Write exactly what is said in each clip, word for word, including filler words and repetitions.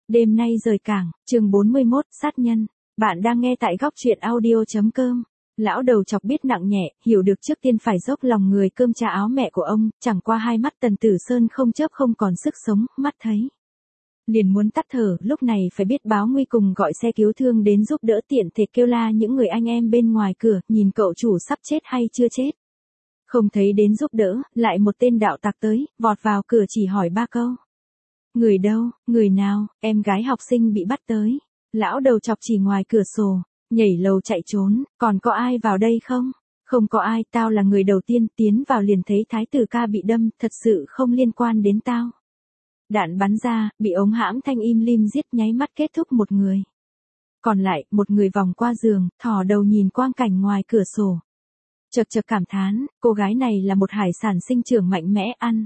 Đêm nay rời cảng, chương bốn mươi mốt, sát nhân. Bạn đang nghe tại góc truyện audio.com. Lão đầu chọc biết nặng nhẹ, hiểu được trước tiên phải dốc lòng người cơm cha áo mẹ của ông, chẳng qua hai mắt Tần Tử Sơn không chớp không còn sức sống, mắt thấy liền muốn tắt thở, lúc này phải biết báo nguy cùng gọi xe cứu thương đến giúp đỡ, tiện thể kêu la những người anh em bên ngoài cửa, nhìn cậu chủ sắp chết hay chưa chết. Không thấy đến giúp đỡ, lại một tên đạo tặc tới, vọt vào cửa chỉ hỏi ba câu. Người đâu, người nào, em gái học sinh bị bắt tới. Lão đầu chọc chỉ ngoài cửa sổ, nhảy lầu chạy trốn, còn có ai vào đây không? Không có ai, tao là người đầu tiên, tiến vào liền thấy thái tử ca bị đâm, thật sự không liên quan đến tao. Đạn bắn ra, bị ống hãm thanh im lim giết nháy mắt kết thúc một người. Còn lại, một người vòng qua giường, thò đầu nhìn quang cảnh ngoài cửa sổ. Chật chật cảm thán, cô gái này là một hải sản sinh trưởng mạnh mẽ, ăn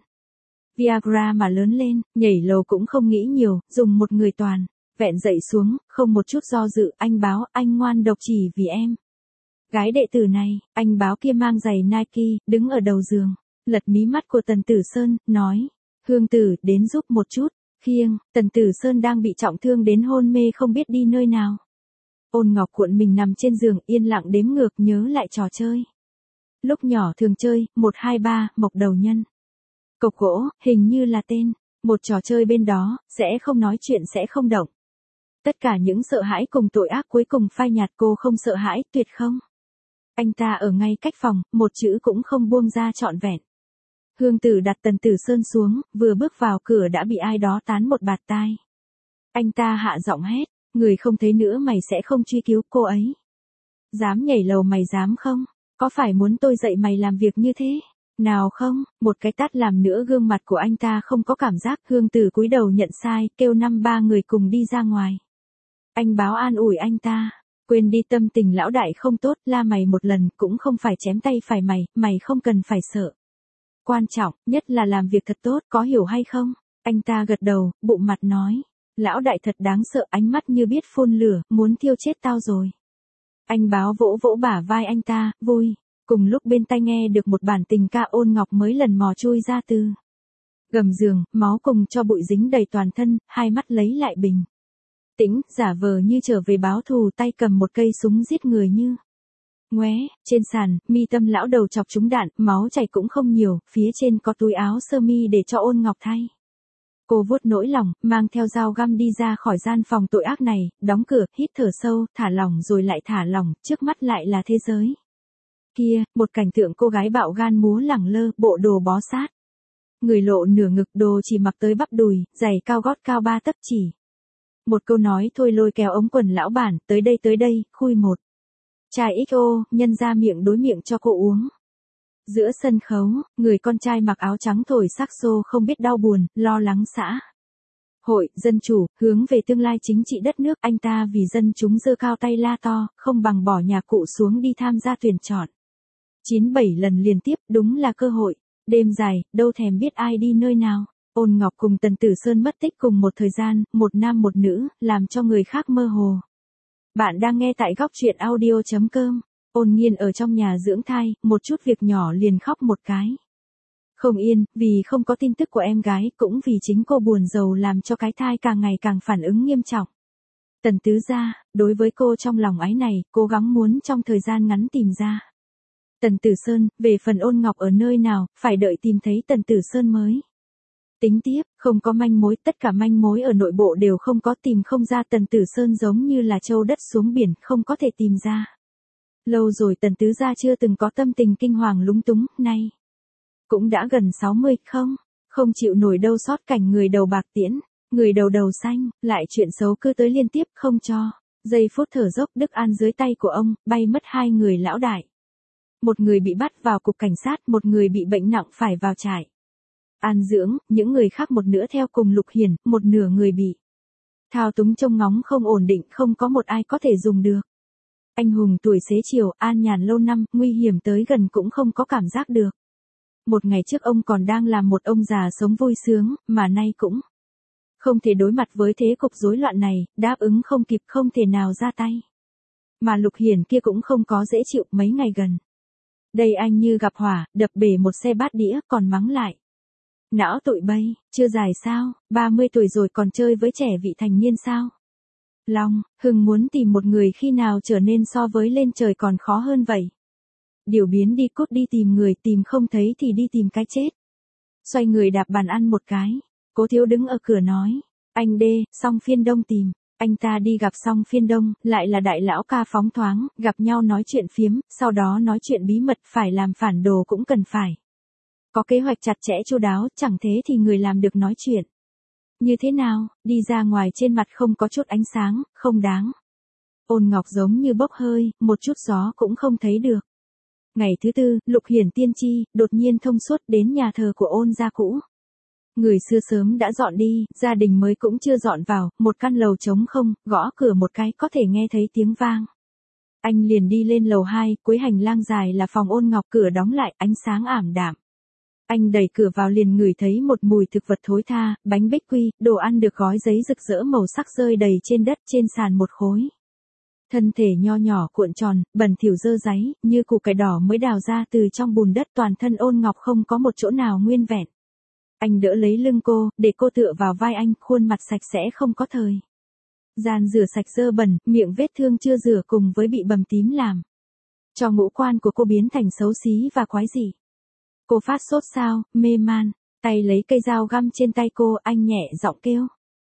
Viagra mà lớn lên, nhảy lầu cũng không nghĩ nhiều, dùng một người toàn, vẹn dậy xuống, không một chút do dự, anh báo, anh ngoan độc chỉ vì em. Gái đệ tử này, anh báo kia mang giày Nike, đứng ở đầu giường, lật mí mắt của Tần Tử Sơn, nói, Hương tử, đến giúp một chút, khiêng, Tần Tử Sơn đang bị trọng thương đến hôn mê không biết đi nơi nào. Ôn Ngọc cuộn mình nằm trên giường, yên lặng đếm ngược nhớ lại trò chơi. Lúc nhỏ thường chơi, một hai ba, mộc đầu nhân. Cộc gỗ, hình như là tên, một trò chơi bên đó, sẽ không nói chuyện sẽ không động. Tất cả những sợ hãi cùng tội ác cuối cùng phai nhạt, cô không sợ hãi, tuyệt không. Anh ta ở ngay cách phòng, một chữ cũng không buông ra trọn vẹn. Hương tử đặt Tần Tử Sơn xuống, vừa bước vào cửa đã bị ai đó tán một bạt tai. Anh ta hạ giọng hét, người không thấy nữa mày sẽ không truy cứu cô ấy. Dám nhảy lầu mày dám không? Có phải muốn tôi dạy mày làm việc như thế? Nào không, một cái tát làm nữa gương mặt của anh ta không có cảm giác. Hương tử cúi đầu nhận sai, kêu năm ba người cùng đi ra ngoài. Anh báo an ủi anh ta, quên đi tâm tình lão đại không tốt, la mày một lần cũng không phải chém tay phải mày, mày không cần phải sợ. Quan trọng, nhất là làm việc thật tốt, có hiểu hay không? Anh ta gật đầu, bụng mặt nói, lão đại thật đáng sợ, ánh mắt như biết phun lửa, muốn thiêu chết tao rồi. Anh báo vỗ vỗ bả vai anh ta, vui. Cùng lúc bên tai nghe được một bản tình ca Ôn Ngọc mới lần mò chui ra từ gầm giường, máu cùng cho bụi dính đầy toàn thân, hai mắt lấy lại bình tĩnh, giả vờ như trở về báo thù, tay cầm một cây súng giết người như ngoé. Trên sàn, mi tâm lão đầu chọc trúng đạn, máu chảy cũng không nhiều, phía trên có túi áo sơ mi để cho Ôn Ngọc thay. Cô vuốt nỗi lòng, mang theo dao găm đi ra khỏi gian phòng tội ác này, đóng cửa, hít thở sâu, thả lỏng rồi lại thả lỏng, trước mắt lại là thế giới. Kia, một cảnh tượng cô gái bạo gan múa lẳng lơ, bộ đồ bó sát. Người lộ nửa ngực, đồ chỉ mặc tới bắp đùi, giày cao gót cao ba tấc chỉ. Một câu nói thôi lôi kéo ống quần lão bản, tới đây tới đây, khui một chai ích ô, nhân ra miệng đối miệng cho cô uống. Giữa sân khấu, người con trai mặc áo trắng thổi saxo không biết đau buồn, lo lắng xã hội, dân chủ, hướng về tương lai chính trị đất nước. Anh ta vì dân chúng giơ cao tay la to, không bằng bỏ nhà cụ xuống đi tham gia tuyển chọn. chín bảy lần liên tiếp, đúng là cơ hội. Đêm dài, đâu thèm biết ai đi nơi nào. Ôn Ngọc cùng Tần Tử Sơn mất tích cùng một thời gian, một nam một nữ, làm cho người khác mơ hồ. Bạn đang nghe tại góc truyện audio.com. Ôn Nghiên ở trong nhà dưỡng thai, một chút việc nhỏ liền khóc một cái. Không yên, vì không có tin tức của em gái, cũng vì chính cô buồn rầu làm cho cái thai càng ngày càng phản ứng nghiêm trọng. Tần tứ gia, đối với cô trong lòng ái này, cố gắng muốn trong thời gian ngắn tìm ra. Tần Tử Sơn, về phần Ôn Ngọc ở nơi nào, phải đợi tìm thấy Tần Tử Sơn mới tính tiếp, không có manh mối, tất cả manh mối ở nội bộ đều không có, tìm không ra. Tần Tử Sơn giống như là châu đất xuống biển, không có thể tìm ra. Lâu rồi Tần tứ gia chưa từng có tâm tình kinh hoàng lúng túng, nay cũng đã gần sáu mươi, không, không chịu nổi đâu sót cảnh người đầu bạc tiễn, người đầu đầu xanh, lại chuyện xấu cứ tới liên tiếp, không cho giây phút thở dốc. Đức An dưới tay của ông, bay mất hai người lão đại. Một người bị bắt vào cục cảnh sát, một người bị bệnh nặng phải vào trại an dưỡng, những người khác một nửa theo cùng Lục Hiển, một nửa người bị thao túng trông ngóng không ổn định, không có một ai có thể dùng được. Anh hùng tuổi xế chiều, an nhàn lâu năm, nguy hiểm tới gần cũng không có cảm giác được. Một ngày trước ông còn đang làm một ông già sống vui sướng, mà nay cũng không thể đối mặt với thế cục rối loạn này, đáp ứng không kịp, không thể nào ra tay. Mà Lục Hiển kia cũng không có dễ chịu, mấy ngày gần đây anh như gặp hỏa, đập bể một xe bát đĩa, còn mắng lại Não tụi bay, chưa dài sao, ba mươi tuổi rồi còn chơi với trẻ vị thành niên sao? Long, Hưng muốn tìm một người khi nào trở nên so với lên trời còn khó hơn vậy. Điều biến đi cút đi tìm người, tìm không thấy thì đi tìm cái chết. Xoay người đạp bàn ăn một cái, Cố Thiếu đứng ở cửa nói, anh đê, Song Phiên Đông tìm. Anh ta đi gặp Song Phiên Đông, lại là đại lão ca phóng thoáng, gặp nhau nói chuyện phiếm, sau đó nói chuyện bí mật, phải làm phản đồ cũng cần phải. Có kế hoạch chặt chẽ chu đáo, chẳng thế thì người làm được nói chuyện. Như thế nào, đi ra ngoài trên mặt không có chút ánh sáng, không đáng. Ôn Ngọc giống như bốc hơi, một chút gió cũng không thấy được. Ngày thứ tư, Lục Hiển tiên tri, đột nhiên thông suốt đến nhà thờ của Ôn gia cũ. Người xưa sớm đã dọn đi, gia đình mới cũng chưa dọn vào, một căn lầu trống không, gõ cửa một cái có thể nghe thấy tiếng vang. Anh liền đi lên lầu hai, cuối hành lang dài là phòng Ôn Ngọc, cửa đóng lại, ánh sáng ảm đạm. Anh đẩy cửa vào liền ngửi thấy một mùi thực vật thối tha, bánh bích quy, đồ ăn được gói giấy rực rỡ màu sắc rơi đầy trên đất, trên sàn một khối. Thân thể nho nhỏ cuộn tròn, bẩn thỉu dơ dáy, như củ cải đỏ mới đào ra từ trong bùn đất, toàn thân Ôn Ngọc không có một chỗ nào nguyên vẹn. Anh đỡ lấy lưng cô, để cô tựa vào vai anh, khuôn mặt sạch sẽ không có thời gian rửa sạch dơ bẩn, miệng vết thương chưa rửa cùng với bị bầm tím làm cho ngũ quan của cô biến thành xấu xí và quái dị. Cô phát sốt sao, mê man, tay lấy cây dao găm trên tay cô, anh nhẹ giọng kêu.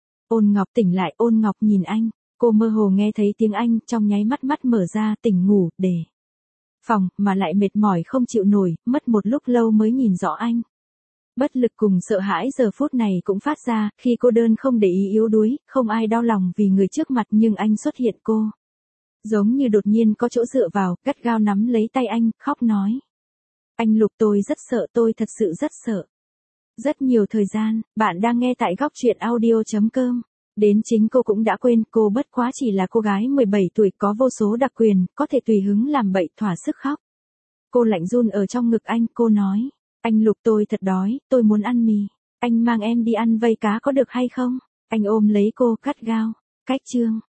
Ôn Ngọc tỉnh lại, Ôn Ngọc nhìn anh, cô mơ hồ nghe thấy tiếng anh, trong nháy mắt mắt mở ra, tỉnh ngủ, để phòng, mà lại mệt mỏi không chịu nổi, mất một lúc lâu mới nhìn rõ anh. Bất lực cùng sợ hãi giờ phút này cũng phát ra, khi cô đơn không để ý yếu đuối, không ai đau lòng vì người trước mặt, nhưng anh xuất hiện cô. Giống như đột nhiên có chỗ dựa vào, gắt gao nắm lấy tay anh, khóc nói. Anh Lục, tôi rất sợ, tôi thật sự rất sợ. Rất nhiều thời gian, bạn đang nghe tại góc truyện audio chấm com. Đến chính cô cũng đã quên, cô bất quá chỉ là cô gái mười bảy tuổi có vô số đặc quyền, có thể tùy hứng làm bậy, thỏa sức khóc. Cô lạnh run ở trong ngực anh, cô nói. Anh Lục, tôi thật đói, tôi muốn ăn mì. Anh mang em đi ăn vây cá có được hay không? Anh ôm lấy cô, cắt gao. Cách chương